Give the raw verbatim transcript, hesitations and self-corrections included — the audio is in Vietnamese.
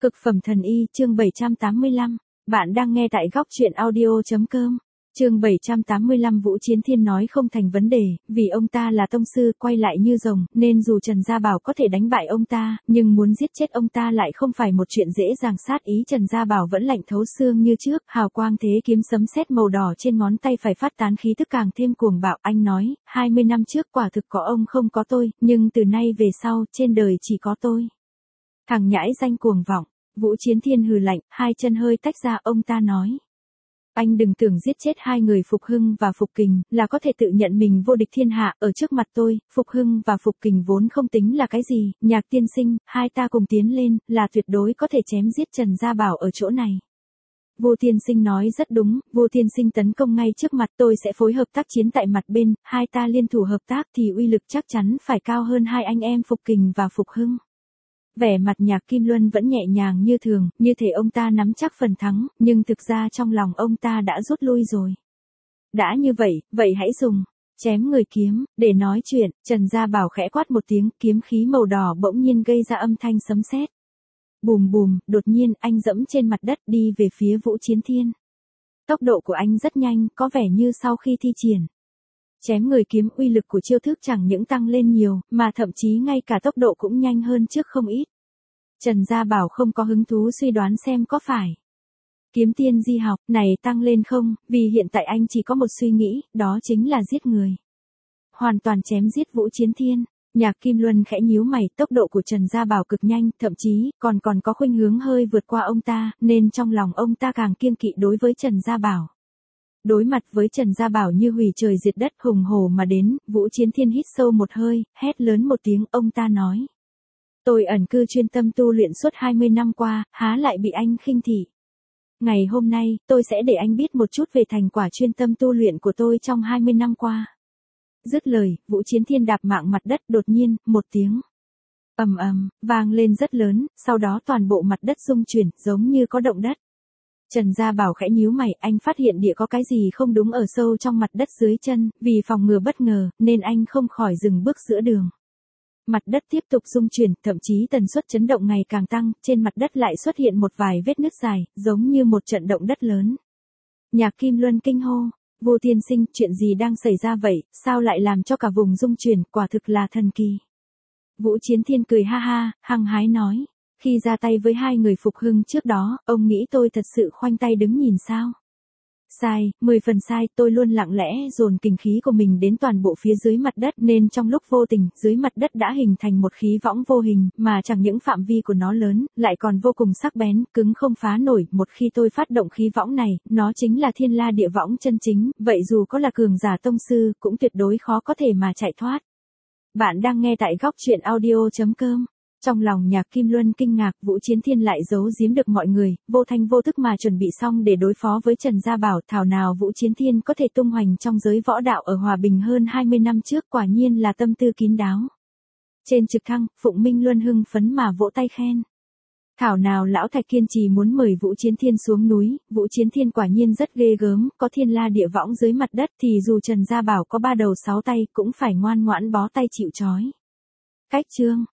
Cực phẩm thần y, chương bảy trăm tám mươi lăm. Bạn đang nghe tại góc truyện audio.com. Chương bảy trăm tám mươi lăm. Vũ Chiến Thiên nói không thành vấn đề, vì ông ta là tông sư, quay lại như rồng, nên dù Trần Gia Bảo có thể đánh bại ông ta, nhưng muốn giết chết ông ta lại không phải một chuyện dễ dàng. Sát ý Trần Gia Bảo vẫn lạnh thấu xương như trước, hào quang thế kiếm sấm sét màu đỏ trên ngón tay phải phát tán khí tức càng thêm cuồng bạo. Anh nói, hai mươi năm trước quả thực có ông không có tôi, nhưng từ nay về sau, trên đời chỉ có tôi. Thằng nhãi danh cuồng vọng. Vũ Chiến Thiên hừ lạnh, hai chân hơi tách ra, ông ta nói. Anh đừng tưởng giết chết hai người Phục Hưng và Phục Kình, là có thể tự nhận mình vô địch thiên hạ. Ở trước mặt tôi, Phục Hưng và Phục Kình vốn không tính là cái gì. Nhạc tiên sinh, hai ta cùng tiến lên, là tuyệt đối có thể chém giết Trần Gia Bảo ở chỗ này. Vô tiên sinh nói rất đúng, vô tiên sinh tấn công ngay trước mặt, tôi sẽ phối hợp tác chiến tại mặt bên, hai ta liên thủ hợp tác thì uy lực chắc chắn phải cao hơn hai anh em Phục Kình và Phục Hưng. Vẻ mặt Nhạc Kim Luân vẫn nhẹ nhàng như thường, như thể ông ta nắm chắc phần thắng, nhưng thực ra trong lòng ông ta đã rút lui rồi. Đã như vậy, vậy hãy dùng chém người kiếm, để nói chuyện. Trần Gia Bảo khẽ quát một tiếng, kiếm khí màu đỏ bỗng nhiên gây ra âm thanh sấm sét. Bùm bùm, đột nhiên anh dẫm trên mặt đất đi về phía Vũ Chiến Thiên. Tốc độ của anh rất nhanh, có vẻ như sau khi thi triển chém người kiếm, uy lực của chiêu thức chẳng những tăng lên nhiều, mà thậm chí ngay cả tốc độ cũng nhanh hơn trước không ít. Trần Gia Bảo không có hứng thú suy đoán xem có phải kiếm tiên di học này tăng lên không, vì hiện tại anh chỉ có một suy nghĩ, đó chính là giết người. Hoàn toàn chém giết Vũ Chiến Thiên. Nhạc Kim Luân khẽ nhíu mày, tốc độ của Trần Gia Bảo cực nhanh, thậm chí còn còn có khuynh hướng hơi vượt qua ông ta, nên trong lòng ông ta càng kiêng kỵ đối với Trần Gia Bảo. Đối mặt với Trần Gia Bảo như hủy trời diệt đất hùng hổ mà đến, Vũ Chiến Thiên hít sâu một hơi, hét lớn một tiếng, ông ta nói. Tôi ẩn cư chuyên tâm tu luyện suốt hai mươi năm qua, há lại bị anh khinh thị. Ngày hôm nay, tôi sẽ để anh biết một chút về thành quả chuyên tâm tu luyện của tôi trong hai mươi năm qua. Dứt lời, Vũ Chiến Thiên đạp mạng mặt đất, đột nhiên, một tiếng ầm ầm vang lên rất lớn, sau đó toàn bộ mặt đất rung chuyển, giống như có động đất. Trần Gia Bảo khẽ nhíu mày, anh phát hiện địa có cái gì không đúng ở sâu trong mặt đất dưới chân, vì phòng ngừa bất ngờ, nên anh không khỏi dừng bước giữa đường. Mặt đất tiếp tục rung chuyển, thậm chí tần suất chấn động ngày càng tăng, trên mặt đất lại xuất hiện một vài vết nứt dài, giống như một trận động đất lớn. Nhạc Kim Luân kinh hô, Vô tiên sinh, chuyện gì đang xảy ra vậy, sao lại làm cho cả vùng rung chuyển, quả thực là thần kỳ. Vũ Chiến Thiên cười ha ha, hăng hái nói. Khi ra tay với hai người Phục Hưng trước đó, ông nghĩ tôi thật sự khoanh tay đứng nhìn sao? Sai, mười phần sai, tôi luôn lặng lẽ dồn kình khí của mình đến toàn bộ phía dưới mặt đất, nên trong lúc vô tình, dưới mặt đất đã hình thành một khí võng vô hình, mà chẳng những phạm vi của nó lớn, lại còn vô cùng sắc bén, cứng không phá nổi. Một khi tôi phát động khí võng này, nó chính là thiên la địa võng chân chính, vậy dù có là cường giả tông sư, cũng tuyệt đối khó có thể mà chạy thoát. Bạn đang nghe tại góc truyện audio.com. Trong lòng Nhạc Kim Luân kinh ngạc, Vũ Chiến Thiên lại giấu giếm được mọi người, vô thanh vô tức mà chuẩn bị xong để đối phó với Trần Gia Bảo. Thảo nào Vũ Chiến Thiên có thể tung hoành trong giới võ đạo ở Hòa Bình hơn hai mươi năm trước, quả nhiên là tâm tư kín đáo. Trên trực thăng, Phụng Minh Luân hưng phấn mà vỗ tay khen. Thảo nào lão Thạch kiên trì muốn mời Vũ Chiến Thiên xuống núi, Vũ Chiến Thiên quả nhiên rất ghê gớm, có thiên la địa võng dưới mặt đất thì dù Trần Gia Bảo có ba đầu sáu tay cũng phải ngoan ngoãn bó tay chịu trói. Cách chương